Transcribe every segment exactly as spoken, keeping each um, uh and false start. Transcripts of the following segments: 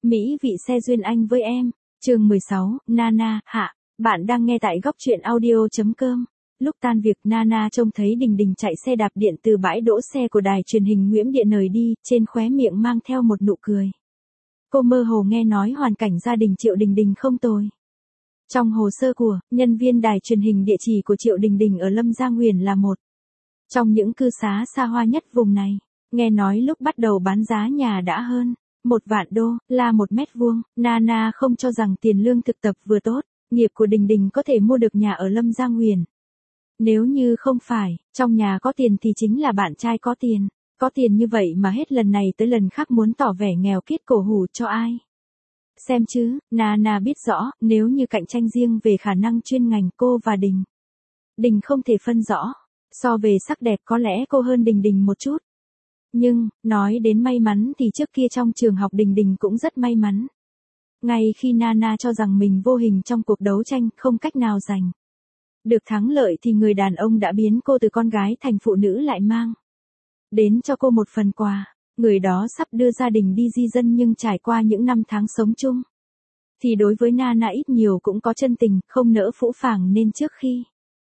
Mỹ vị xe duyên anh với em. Chương mười sáu, Nana, hạ. Bạn đang nghe tại góc truyện audio chấm com. Lúc tan việc, Nana trông thấy Đình Đình chạy xe đạp điện từ bãi đỗ xe của đài truyền hình Nguyễn Điện rời đi, trên khóe miệng mang theo một nụ cười. Cô mơ hồ nghe nói hoàn cảnh gia đình Triệu Đình Đình không tồi. Trong hồ sơ của nhân viên đài truyền hình, địa chỉ của Triệu Đình Đình ở Lâm Giang Huyền là một trong những cư xá xa hoa nhất vùng này. Nghe nói lúc bắt đầu bán giá nhà đã hơn một vạn đô là một mét vuông. Nana không cho rằng tiền lương thực tập vừa tốt, nghiệp của Đình Đình có thể mua được nhà ở Lâm Giang Huyền. Nếu như không phải, trong nhà có tiền thì chính là bạn trai có tiền. Có tiền như vậy mà hết lần này tới lần khác muốn tỏ vẻ nghèo kiết cổ hủ cho ai. Xem chứ, Nana biết rõ, nếu như cạnh tranh riêng về khả năng chuyên ngành, cô và Đình Đình không thể phân rõ. So về sắc đẹp có lẽ cô hơn Đình Đình một chút. Nhưng, nói đến may mắn thì trước kia trong trường học Đình Đình cũng rất may mắn. Ngay khi Nana cho rằng mình vô hình trong cuộc đấu tranh không cách nào giành được thắng lợi thì người đàn ông đã biến cô từ con gái thành phụ nữ, lại mang đến cho cô một phần quà. Người đó sắp đưa gia đình đi di dân, nhưng trải qua những năm tháng sống chung thì đối với Nana ít nhiều cũng có chân tình, không nỡ phũ phàng, nên trước khi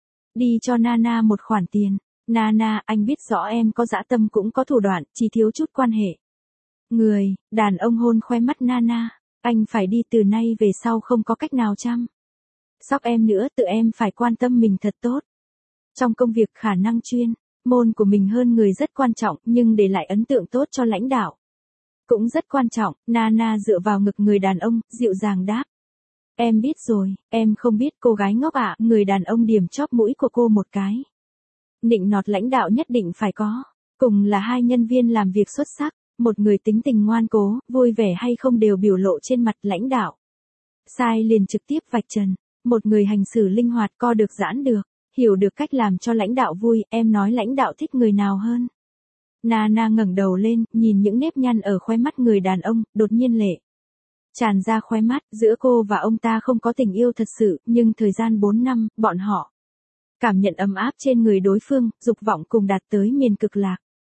đi cho Nana một khoản tiền. Nana, anh biết rõ em có dã tâm cũng có thủ đoạn, chỉ thiếu chút quan hệ. Người đàn ông hôn khoe mắt Nana. Anh phải đi, từ nay về sau không có cách nào chăm sóc em nữa, tự em phải quan tâm mình thật tốt. Trong công việc, khả năng chuyên môn của mình hơn người rất quan trọng, nhưng để lại ấn tượng tốt cho lãnh đạo cũng rất quan trọng. Nana dựa vào ngực người đàn ông, dịu dàng đáp. Em biết rồi, em không biết cô gái ngốc ạ. Người đàn ông điểm chóp mũi của cô một cái. Nịnh nọt lãnh đạo nhất định phải có. Cùng là hai nhân viên làm việc xuất sắc, một người tính tình ngoan cố, vui vẻ hay không đều biểu lộ trên mặt. Lãnh đạo sai liền trực tiếp vạch trần. Một người hành xử linh hoạt, co được giãn được, hiểu được cách làm cho lãnh đạo vui. Em nói lãnh đạo thích người nào hơn? Nana ngẩng đầu lên, nhìn những nếp nhăn ở khóe mắt người đàn ông, đột nhiên lệ tràn ra khóe mắt. Giữa cô và ông ta không có tình yêu thật sự, nhưng thời gian bốn năm, bọn họ cảm nhận ấm áp trên người đối phương, dục vọng cùng đạt tới miền cực lạc.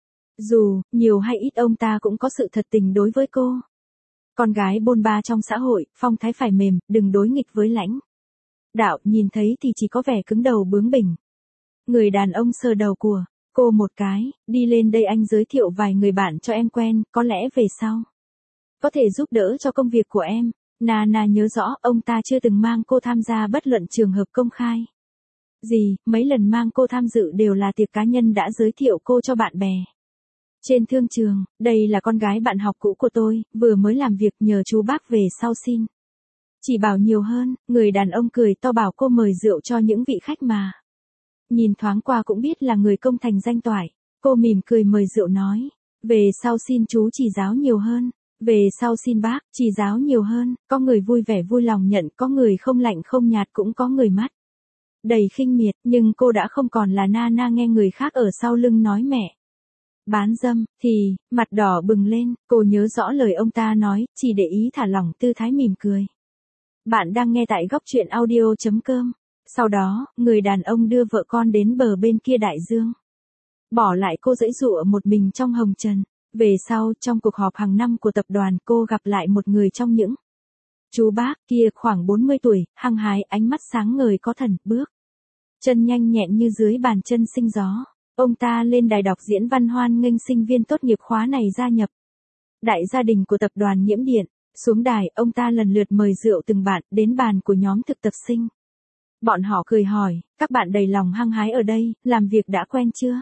Dù nhiều hay ít, ông ta cũng có sự thật tình đối với cô. Con gái bôn ba trong xã hội, phong thái phải mềm, đừng đối nghịch với lãnh đạo, nhìn thấy thì chỉ có vẻ cứng đầu bướng bỉnh. Người đàn ông sờ đầu của cô một cái. Đi lên đây, anh giới thiệu vài người bạn cho em quen, có lẽ về sau có thể giúp đỡ cho công việc của em. Nana nhớ rõ, ông ta chưa từng mang cô tham gia bất luận trường hợp công khai gì, mấy lần mang cô tham dự đều là tiệc cá nhân, đã giới thiệu cô cho bạn bè trên thương trường. Đây là con gái bạn học cũ của tôi, vừa mới làm việc, nhờ chú bác về sau xin chỉ bảo nhiều hơn. Người đàn ông cười to bảo cô mời rượu cho những vị khách mà nhìn thoáng qua cũng biết là người công thành danh toại. Cô mỉm cười mời rượu, nói, về sau xin chú chỉ giáo nhiều hơn, về sau xin bác chỉ giáo nhiều hơn. Có người vui vẻ vui lòng nhận, có người không lạnh không nhạt, cũng có người mắt đầy khinh miệt. Nhưng cô đã không còn là Nana nghe người khác ở sau lưng nói mẹ bán dâm, thì mặt đỏ bừng lên. Cô nhớ rõ lời ông ta nói, chỉ để ý thả lỏng tư thái, mỉm cười. Bạn đang nghe tại góc truyện audio chấm com. Sau đó, người đàn ông đưa vợ con đến bờ bên kia đại dương, bỏ lại cô giãy giụa một mình trong hồng trần. Về sau, trong cuộc họp hàng năm của tập đoàn, cô gặp lại một người trong những chú bác kia, khoảng bốn mươi tuổi, hăng hái, ánh mắt sáng ngời có thần, bước chân nhanh nhẹn như dưới bàn chân sinh gió. Ông ta lên đài đọc diễn văn hoan nghênh sinh viên tốt nghiệp khóa này gia nhập đại gia đình của tập đoàn Nhiễm Điện. Xuống đài, ông ta lần lượt mời rượu từng bạn, đến bàn của nhóm thực tập sinh. Bọn họ cười hỏi, các bạn đầy lòng hăng hái ở đây, làm việc đã quen chưa?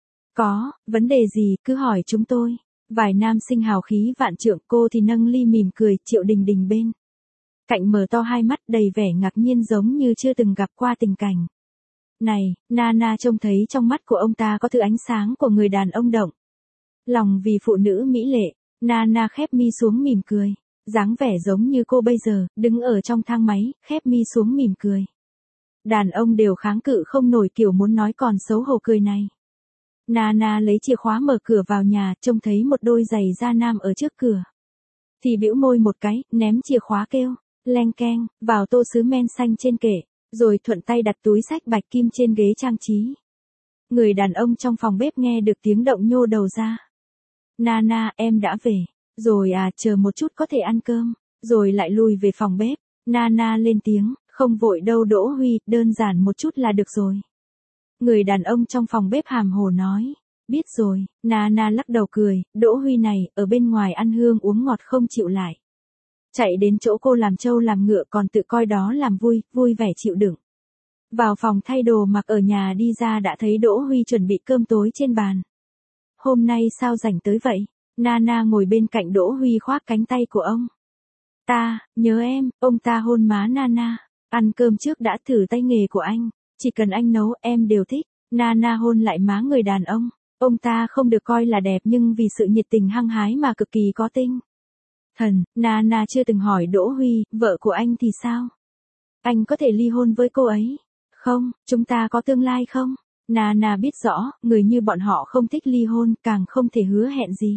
Có, vấn đề gì, cứ hỏi chúng tôi. Vài nam sinh hào khí vạn trượng, cô thì nâng ly mỉm cười. Triệu Đình Đình bên cạnh mở to hai mắt, đầy vẻ ngạc nhiên, giống như chưa từng gặp qua tình cảnh này. Nana trông thấy trong mắt của ông ta có thứ ánh sáng của người đàn ông động lòng vì phụ nữ mỹ lệ. Nana khép mi xuống mỉm cười, dáng vẻ giống như cô bây giờ, đứng ở trong thang máy, khép mi xuống mỉm cười. Đàn ông đều kháng cự không nổi kiểu muốn nói còn xấu hổ cười này. Nana lấy chìa khóa mở cửa vào nhà, trông thấy một đôi giày da nam ở trước cửa thì bĩu môi một cái, ném chìa khóa, kêu leng keng vào tô sứ men xanh trên kệ, rồi thuận tay đặt túi xách bạch kim trên ghế trang trí. Người đàn ông trong phòng bếp nghe được tiếng động nhô đầu ra. Nana, em đã về Rồi à, chờ một chút có thể ăn cơm, rồi lại lùi về phòng bếp. Nana lên tiếng, không vội đâu Đỗ Huy, đơn giản một chút là được rồi. Người đàn ông trong phòng bếp hàm hồ nói, biết rồi. Nana lắc đầu cười, Đỗ Huy này, ở bên ngoài ăn hương uống ngọt không chịu lại. Chạy đến chỗ cô làm trâu làm ngựa còn tự coi đó làm vui, vui vẻ chịu đựng. Vào phòng thay đồ mặc ở nhà đi ra đã thấy Đỗ Huy chuẩn bị cơm tối trên bàn. Hôm nay sao rảnh tới vậy? Nana ngồi bên cạnh Đỗ Huy khoác cánh tay của ông. Ta, nhớ em, ông ta hôn má Nana. Ăn cơm trước đã thử tay nghề của anh, chỉ cần anh nấu em đều thích. Nana hôn lại má người đàn ông. Ông ta không được coi là đẹp nhưng vì sự nhiệt tình hăng hái mà cực kỳ có tinh thần. Nana chưa từng hỏi Đỗ Huy, vợ của anh thì sao? Anh có thể ly hôn với cô ấy? Không, chúng ta có tương lai không? Nana biết rõ, người như bọn họ không thích ly hôn, càng không thể hứa hẹn gì.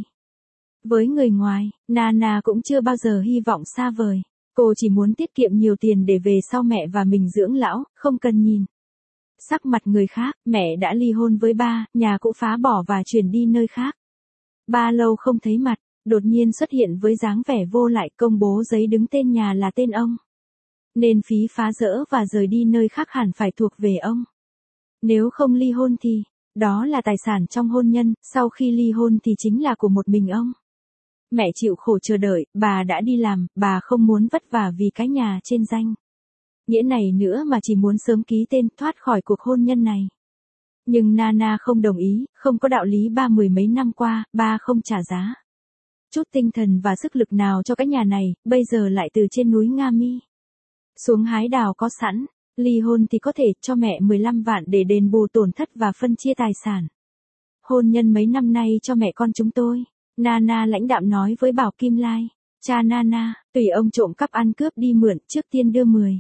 Với người ngoài, Nana cũng chưa bao giờ hy vọng xa vời. Cô chỉ muốn tiết kiệm nhiều tiền để về sau mẹ và mình dưỡng lão, không cần nhìn sắc mặt người khác. Mẹ đã ly hôn với ba, nhà cũng phá bỏ và chuyển đi nơi khác. Ba lâu không thấy mặt, đột nhiên xuất hiện với dáng vẻ vô lại, công bố giấy đứng tên nhà là tên ông. Nên phí phá dỡ và rời đi nơi khác hẳn phải thuộc về ông. Nếu không ly hôn thì, đó là tài sản trong hôn nhân, sau khi ly hôn thì chính là của một mình ông. Mẹ chịu khổ chờ đợi, bà đã đi làm, bà không muốn vất vả vì cái nhà trên danh nghĩa này nữa mà chỉ muốn sớm ký tên thoát khỏi cuộc hôn nhân này. Nhưng Nana không đồng ý, không có đạo lý ba mười mấy năm qua, ba không trả giá chút tinh thần và sức lực nào cho cái nhà này, bây giờ lại từ trên núi Nga Mi xuống hái đào có sẵn. Ly hôn thì có thể cho mẹ mười lăm vạn để đền bù tổn thất và phân chia tài sản. Hôn nhân mấy năm nay cho mẹ con chúng tôi. Nana lãnh đạm nói với Bảo Kim Lai. Cha Nana, tùy ông trộm cắp ăn cướp đi mượn, trước tiên đưa mười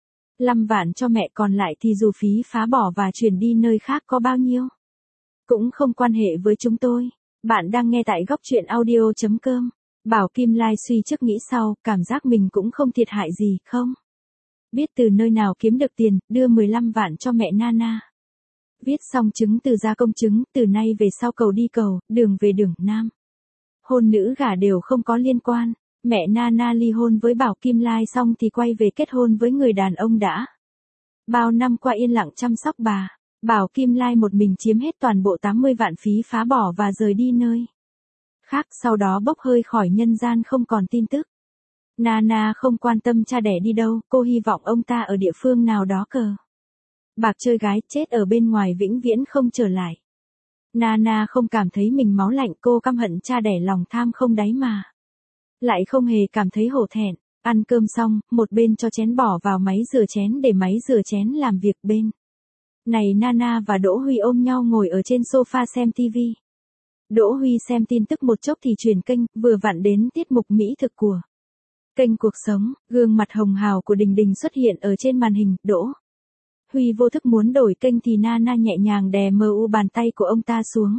lăm vạn cho mẹ, còn lại thì dù phí phá bỏ và chuyển đi nơi khác có bao nhiêu cũng không quan hệ với chúng tôi. Bạn đang nghe tại góc truyện audio chấm com. Bảo Kim Lai suy trước nghĩ sau, cảm giác mình cũng không thiệt hại gì, không biết từ nơi nào kiếm được tiền, đưa mười lăm vạn cho mẹ Nana. Viết xong chứng từ ra công chứng, từ nay về sau cầu đi cầu, đường về đường Nam. Hôn nữ gả đều không có liên quan. Mẹ Nana ly hôn với Bảo Kim Lai xong thì quay về kết hôn với người đàn ông đã bao năm qua yên lặng chăm sóc bà. Bảo Kim Lai một mình chiếm hết toàn bộ tám mươi vạn phí phá bỏ và rời đi nơi khác, sau đó bốc hơi khỏi nhân gian không còn tin tức. Nana không quan tâm cha đẻ đi đâu, cô hy vọng ông ta ở địa phương nào đó cờ bạc chơi gái, chết ở bên ngoài vĩnh viễn không trở lại. Nana không cảm thấy mình máu lạnh, cô căm hận cha đẻ lòng tham không đáy mà lại không hề cảm thấy hổ thẹn. Ăn cơm xong, một bên cho chén bỏ vào máy rửa chén để máy rửa chén làm việc, bên này Nana và Đỗ Huy ôm nhau ngồi ở trên sofa xem tivi. Đỗ Huy xem tin tức một chốc thì chuyển kênh, vừa vặn đến tiết mục mỹ thực của kênh Cuộc Sống. Gương mặt hồng hào của Đình Đình xuất hiện ở trên màn hình. Đỗ Huy vô thức muốn đổi kênh thì Nana nhẹ nhàng đè mờ u bàn tay của ông ta xuống.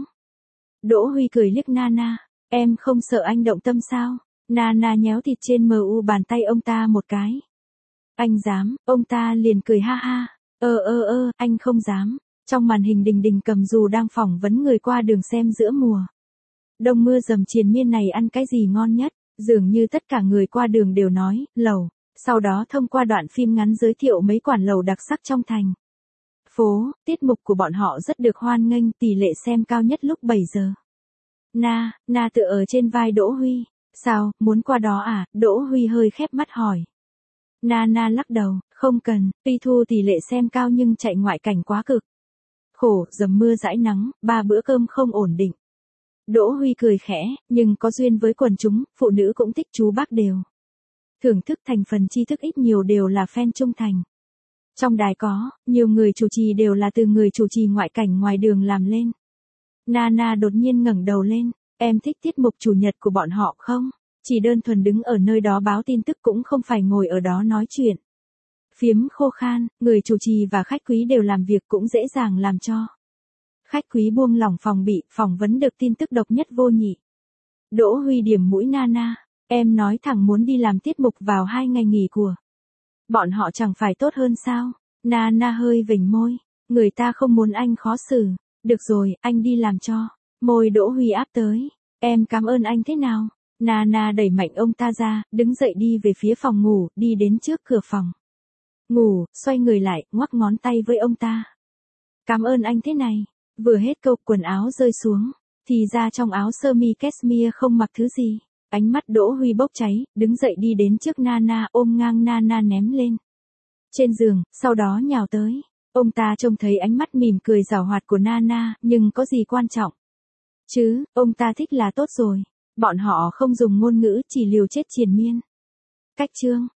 Đỗ Huy cười liếc Nana, em không sợ anh động tâm sao? Nana nhéo thịt trên mờ u bàn tay ông ta một cái. Anh dám? Ông ta liền cười ha ha. Ơ ơ ơ, anh không dám. Trong màn hình Đình Đình cầm dù đang phỏng vấn người qua đường xem giữa mùa đông mưa dầm triền miên này ăn cái gì ngon nhất. Dường như tất cả người qua đường đều nói, lẩu. Sau đó thông qua đoạn phim ngắn giới thiệu mấy quán lẩu đặc sắc trong thành phố. Tiết mục của bọn họ rất được hoan nghênh, tỷ lệ xem cao nhất lúc bảy giờ. Na, Na tựa ở trên vai Đỗ Huy. Sao, muốn qua đó à? Đỗ Huy hơi khép mắt hỏi. Nana lắc đầu, không cần, tuy thu tỷ lệ xem cao nhưng chạy ngoại cảnh quá cực khổ, dầm mưa dãi nắng, ba bữa cơm không ổn định. Đỗ Huy cười khẽ, nhưng có duyên với quần chúng, phụ nữ cũng thích chú bác đều thưởng thức, thành phần tri thức ít nhiều đều là fan trung thành. Trong đài có nhiều người chủ trì đều là từ người chủ trì ngoại cảnh ngoài đường làm lên. Nana đột nhiên ngẩng đầu lên, em thích tiết mục chủ nhật của bọn họ không? Chỉ đơn thuần đứng ở nơi đó báo tin tức cũng không phải ngồi ở đó nói chuyện phiếm khô khan, người chủ trì và khách quý đều làm việc cũng dễ dàng làm cho khách quý buông lỏng phòng bị, phỏng vấn được tin tức độc nhất vô nhị. Đỗ Huy điểm mũi Nana, em nói thẳng muốn đi làm tiết mục vào hai ngày nghỉ của bọn họ chẳng phải tốt hơn sao? Nana hơi vểnh môi, người ta không muốn anh khó xử. Được rồi, anh đi làm cho. Môi Đỗ Huy áp tới, em cảm ơn anh thế nào? Nana đẩy mạnh ông ta ra, đứng dậy đi về phía phòng ngủ, đi đến trước cửa phòng ngủ, xoay người lại, ngoắc ngón tay với ông ta. Cảm ơn anh thế này. Vừa hết câu, quần áo rơi xuống, thì ra trong áo sơ mi cashmere không mặc thứ gì. Ánh mắt Đỗ Huy bốc cháy, đứng dậy đi đến trước Nana, ôm ngang Nana ném lên trên giường, sau đó nhào tới. Ông ta trông thấy ánh mắt mỉm cười giảo hoạt của Nana, nhưng có gì quan trọng chứ, ông ta thích là tốt rồi. Bọn họ không dùng ngôn ngữ, chỉ liều chết triền miên. Cách chương